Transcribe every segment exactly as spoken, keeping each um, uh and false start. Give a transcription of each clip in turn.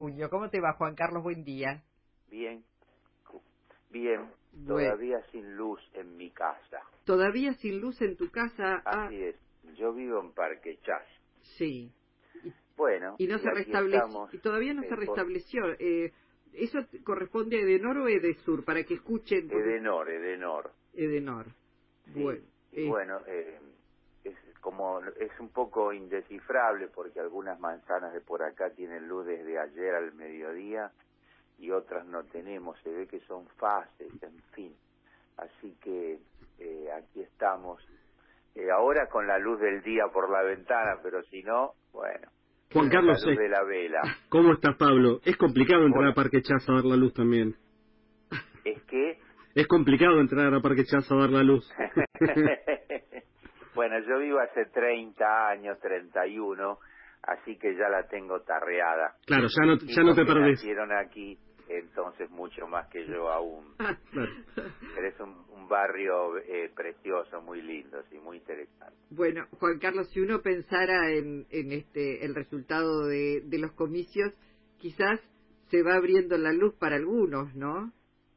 junio. ¿Cómo te va, Juan Carlos? Buen día. Bien, bien, Bueno. todavía sin luz en mi casa. ¿Todavía sin luz en tu casa? Así Ah, es, yo vivo en Parque Chas. sí. Y, Bueno, y no y se aquí restableció, estamos. y todavía no eh, se por restableció. Eh, ¿Eso te corresponde a Edenor o Edesur? Para que escuchen. Porque... Edenor, Edenor. Edenor. Sí, Bueno. y Eh, bueno, eh, es como, es un poco indescifrable porque algunas manzanas de por acá tienen luz desde ayer al mediodía y otras no tenemos, se ve que son fases, en fin. Así que eh, aquí estamos. Eh, ahora con la luz del día por la ventana, pero si no, bueno, Juan con la Carlos, luz eh, de la vela. ¿cómo estás, Pablo? Es complicado entrar a Hola, Parque Chas a dar la luz también. es que... Es complicado entrar a Parque Chas a dar la luz. Bueno, yo vivo hace treinta años, treinta y uno, así que ya la tengo tarreada. Claro, ya no, Mis ya no hijos te que perdés. nacieron aquí, entonces mucho más que yo aún. Claro. Pero es un, un barrio eh, precioso, muy lindo, sí, muy interesante. bueno, Juan Carlos, si uno pensara en, en este el resultado de, de los comicios, quizás se va abriendo la luz para algunos, ¿no?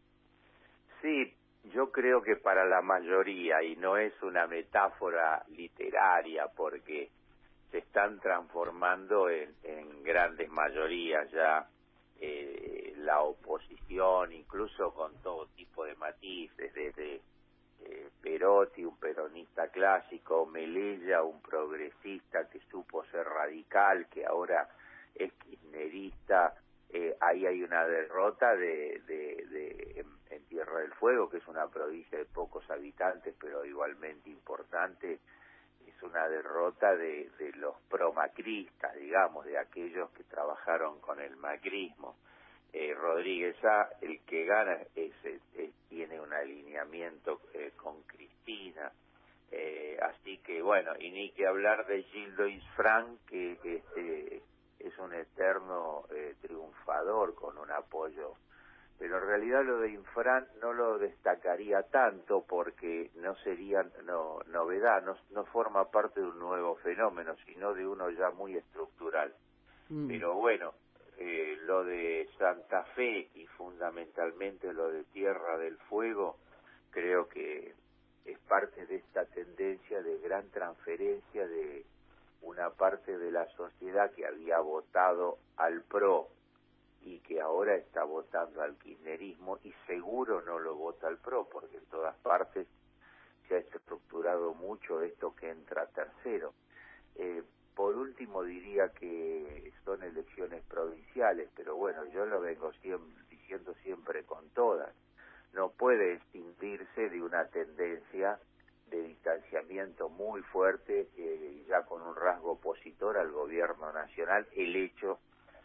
Sí, yo creo que para la mayoría, y no es una metáfora literaria, porque se están transformando en, en grandes mayorías ya eh, la oposición, incluso con todo tipo de matices, desde eh, Perotti, un peronista clásico, Melella, un progresista que supo ser radical, que ahora es kirchnerista. Eh, ahí hay una derrota de, de, de en, en Tierra del Fuego, que es una provincia de pocos habitantes, pero igualmente importante. Es una derrota de, de los pro-macristas, digamos, de aquellos que trabajaron con el macrismo. Eh, Rodríguez A, el que gana, es, es, es, tiene un alineamiento eh, con Cristina. Eh, así que, bueno, y ni que hablar de Gildo Isfrán, que este, es un eterno eh, triunfador con un apoyo. Pero en realidad lo de Infran no lo destacaría tanto porque no sería no, novedad, no, no forma parte de un nuevo fenómeno, sino de uno ya muy estructural. Mm. Pero bueno, eh, lo de Santa Fe y fundamentalmente lo de Tierra del Fuego, creo que es parte de esta tendencia de gran transferencia de una parte de la sociedad que había votado al PRO y que ahora está votando al kirchnerismo y seguro no lo vota al PRO porque en todas partes se ha estructurado mucho esto que entra tercero. Eh, por último diría que son elecciones provinciales, pero bueno, yo lo vengo siempre, diciendo siempre con todas. No puede extinguirse de una tendencia de distanciamiento muy fuerte, eh, ya con un rasgo opositor al gobierno nacional, el hecho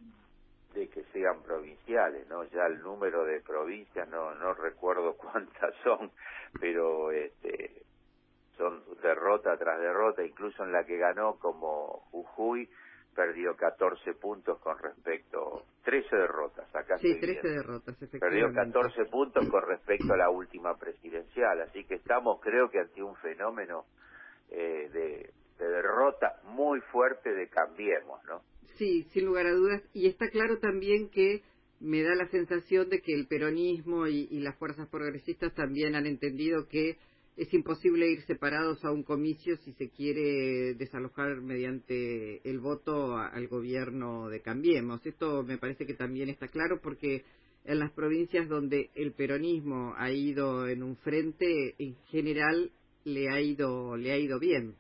de que sean provinciales, ¿no? Ya el número de provincias, no no recuerdo cuántas son, pero este son derrota tras derrota, incluso en la que ganó como Jujuy, perdió catorce puntos con respecto, trece derrotas, acá Sí, estoy trece viendo. derrotas, Perdió efectivamente. catorce puntos con respecto a la última presidencial, así que estamos creo que ante un fenómeno eh, de, de derrota muy fuerte de Cambiemos, ¿no? Sí, sin lugar a dudas. Y está claro también que me da la sensación de que el peronismo y, y las fuerzas progresistas también han entendido que es imposible ir separados a un comicio si se quiere desalojar mediante el voto a- al gobierno de Cambiemos. Esto me parece que también está claro porque en las provincias donde el peronismo ha ido en un frente, en general le ha ido le ha ido bien.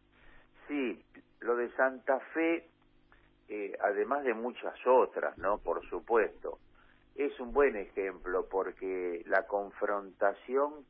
Sí, lo de Santa Fe, eh, además de muchas otras, ¿no? Por supuesto, es un buen ejemplo porque la confrontación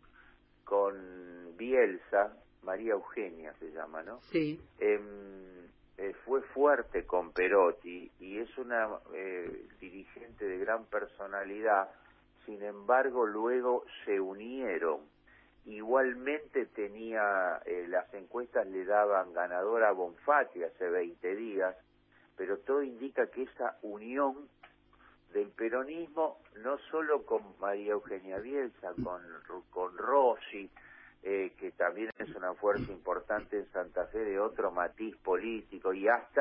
con Bielsa, María Eugenia se llama, ¿no? Sí. Eh, eh, fue fuerte con Perotti y es una eh, dirigente de gran personalidad, sin embargo luego se unieron. Igualmente tenía, eh, las encuestas le daban ganadora a Bonfatti hace veinte días, pero todo indica que esa unión del peronismo, no solo con María Eugenia Bielsa, con, con Rossi, eh, que también es una fuerza importante en Santa Fe de otro matiz político, y hasta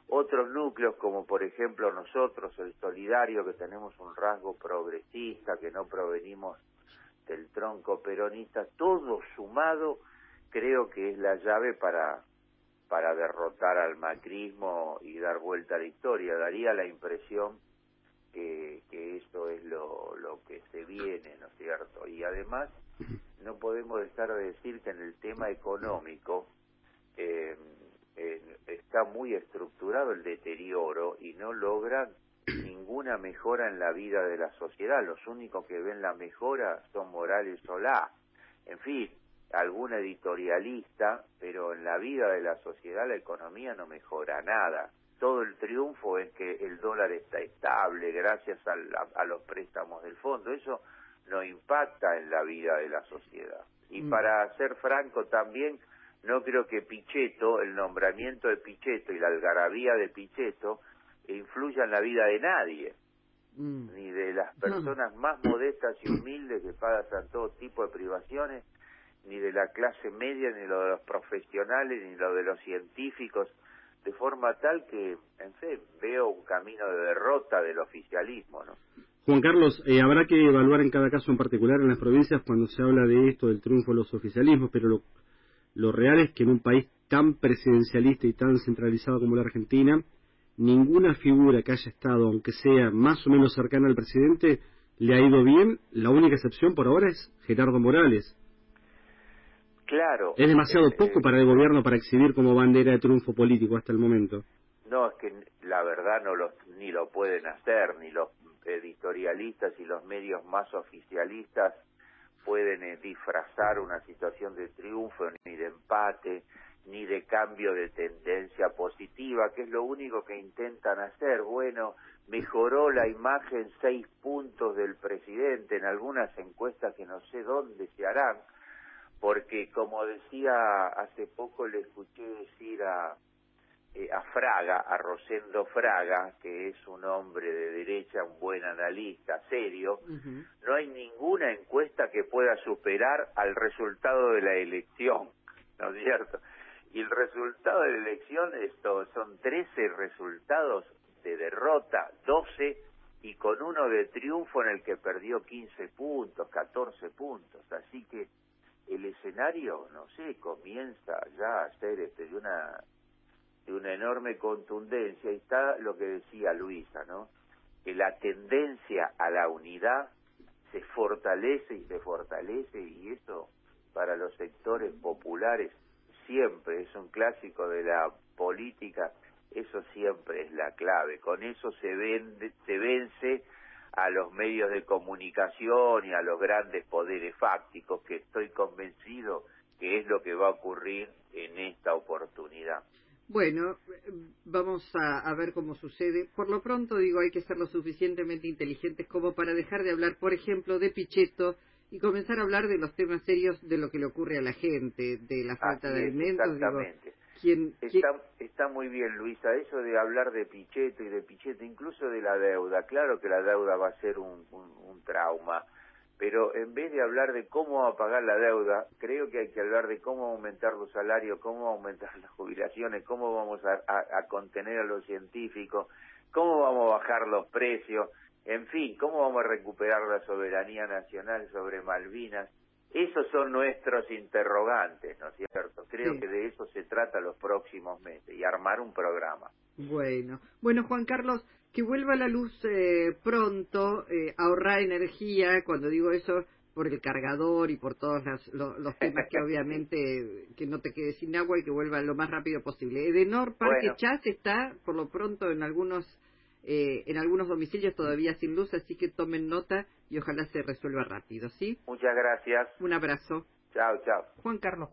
otros núcleos como por ejemplo nosotros, el Solidario, que tenemos un rasgo progresista, que no provenimos del tronco peronista, todo sumado creo que es la llave para para derrotar al macrismo y dar vuelta a la historia. Daría la impresión que, que eso es lo, lo que se viene, ¿no es cierto? Y además no podemos dejar de decir que en el tema económico eh, eh, está muy estructurado el deterioro y no logran ninguna mejora en la vida de la sociedad. Los únicos que ven la mejora son Morales Solá. En fin, algún editorialista, pero en la vida de la sociedad la economía no mejora nada. Todo el triunfo es que el dólar está estable gracias a, la, a los préstamos del fondo. Eso no impacta en la vida de la sociedad. Y mm. para ser franco también, no creo que Pichetto, el nombramiento de Pichetto y la algarabía de Pichetto influya en la vida de nadie, mm. ni de las personas mm. más modestas y humildes que pagan todo tipo de privaciones, ni de la clase media, ni lo de los profesionales, ni lo de los científicos, de forma tal que, en fin, veo un camino de derrota del oficialismo, ¿no? Juan Carlos, eh, habrá que evaluar en cada caso en particular en las provincias cuando se habla de esto, del triunfo de los oficialismos, pero lo, lo real es que en un país tan presidencialista y tan centralizado como la Argentina, ninguna figura que haya estado, aunque sea más o menos cercana al presidente, le ha ido bien. La única excepción por ahora es Gerardo Morales. Claro. Es demasiado eh, poco eh, para el gobierno para exhibir como bandera de triunfo político hasta el momento. No, es que la verdad no lo, ni lo pueden hacer, ni los editorialistas y los medios más oficialistas pueden eh, disfrazar una situación de triunfo, ni de empate, ni de cambio de tendencia positiva, que es lo único que intentan hacer. Bueno, mejoró la imagen seis puntos del presidente en algunas encuestas que no sé dónde se harán, porque como decía hace poco, le escuché decir a, eh, a Fraga, a Rosendo Fraga, que es un hombre de derecha, un buen analista, serio, uh-huh. no hay ninguna encuesta que pueda superar al resultado de la elección, ¿no es cierto? Y el resultado de la elección, esto son trece resultados de derrota, doce, y con uno de triunfo en el que perdió quince puntos, catorce puntos, así que el escenario, no sé, comienza ya a ser este, de una de una enorme contundencia, y está lo que decía Luisa, ¿no? Que la tendencia a la unidad se fortalece y se fortalece, y eso para los sectores populares siempre es un clásico de la política, eso siempre es la clave. Con eso se vende, se vence a los medios de comunicación y a los grandes poderes fácticos, que estoy convencido que es lo que va a ocurrir en esta oportunidad. Bueno, vamos a, a ver cómo sucede. Por lo pronto, digo, hay que ser lo suficientemente inteligentes como para dejar de hablar, por ejemplo, de Pichetto y comenzar a hablar de los temas serios de lo que le ocurre a la gente, de la falta Así de es, alimentos. exactamente. Digo, ¿quién, está, quién... está muy bien, Luisa, eso de hablar de Pichetto y de Pichetto, incluso de la deuda. Claro que la deuda va a ser un, un, un trauma, pero en vez de hablar de cómo va a pagar la deuda, creo que hay que hablar de cómo aumentar los salarios, cómo aumentar las jubilaciones, cómo vamos a, a, a contener a los científicos, cómo vamos a bajar los precios, en fin, cómo vamos a recuperar la soberanía nacional sobre Malvinas. Esos son nuestros interrogantes, ¿no es cierto? Creo sí. que de eso se trata los próximos meses, y armar un programa. Bueno, bueno, Juan Carlos, que vuelva la luz eh, pronto, eh, ahorrar energía, cuando digo eso, por el cargador y por todos las, los, los temas que obviamente que no te quedes sin agua y que vuelva lo más rápido posible. Edenor Parque bueno. Chas está, por lo pronto, en algunos eh, en algunos domicilios todavía sin luz, así que tomen nota y ojalá se resuelva rápido, ¿sí? Muchas gracias. Un abrazo. Chao, chao. Juan Carlos.